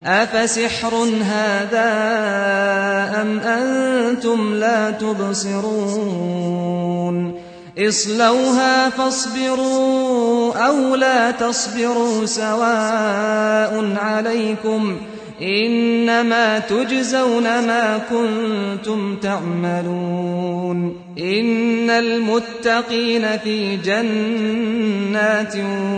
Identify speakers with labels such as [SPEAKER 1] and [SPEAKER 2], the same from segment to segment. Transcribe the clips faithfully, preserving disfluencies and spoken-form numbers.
[SPEAKER 1] أفسحر هذا أم أنتم لا تبصرون اصلوها فاصبروا أو لا تصبروا سواء عليكم إنما تجزون ما كنتم تعملون إن المتقين في جنات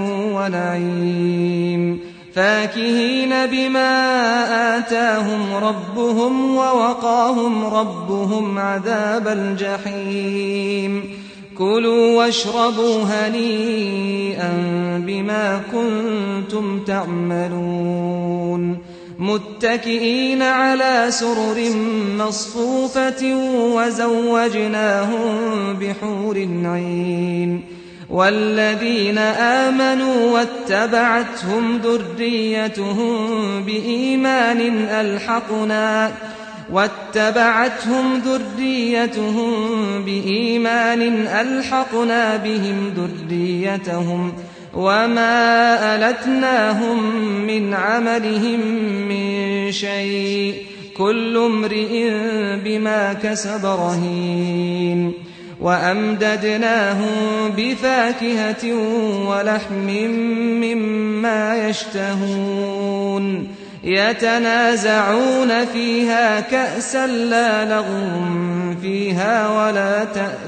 [SPEAKER 1] ونعيم فاكهين بما آتاهم ربهم ووقاهم ربهم عذاب الجحيم كلوا واشربوا هنيئا بما كنتم تعملون متكئين على سرر مصفوفة وزوجناهم بحور عين والذين آمنوا واتبعتهم ذريتهم بإيمان ألحقنا واتبعتهم ذريتهم بإيمان ألحقنا بهم ذريتهم وما ألتناهم من عملهم من شيء كل امرئ بما كسب رهين وأمددناهم بفاكهة ولحم مما يشتهون يتنازعون فيها كأسا لا لغو فيها ولا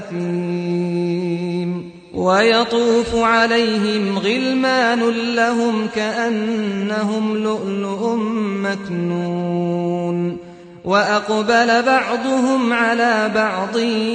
[SPEAKER 1] تأثيم ويطوف عليهم غلمان لهم كأنهم لؤلؤ مكنون وأقبل بعضهم على بعض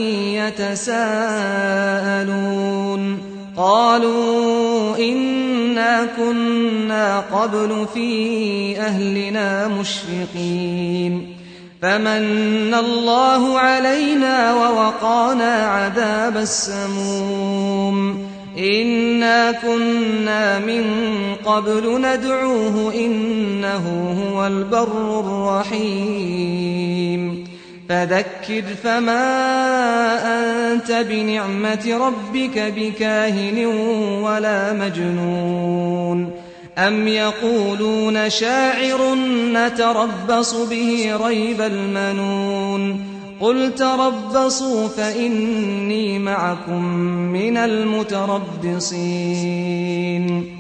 [SPEAKER 1] يتساءلون قالوا إنا كنا قبل في أهلنا مشفقين فمن الله علينا ووقانا عذاب السموم إنا كنا من قبل ندعوه إنه هو البر الرحيم فذكر فما أنت بنعمة ربك بكاهن ولا مجنون أم يقولون شاعر نتربص به ريب المنون قل تربصوا فإني معكم من المتربصين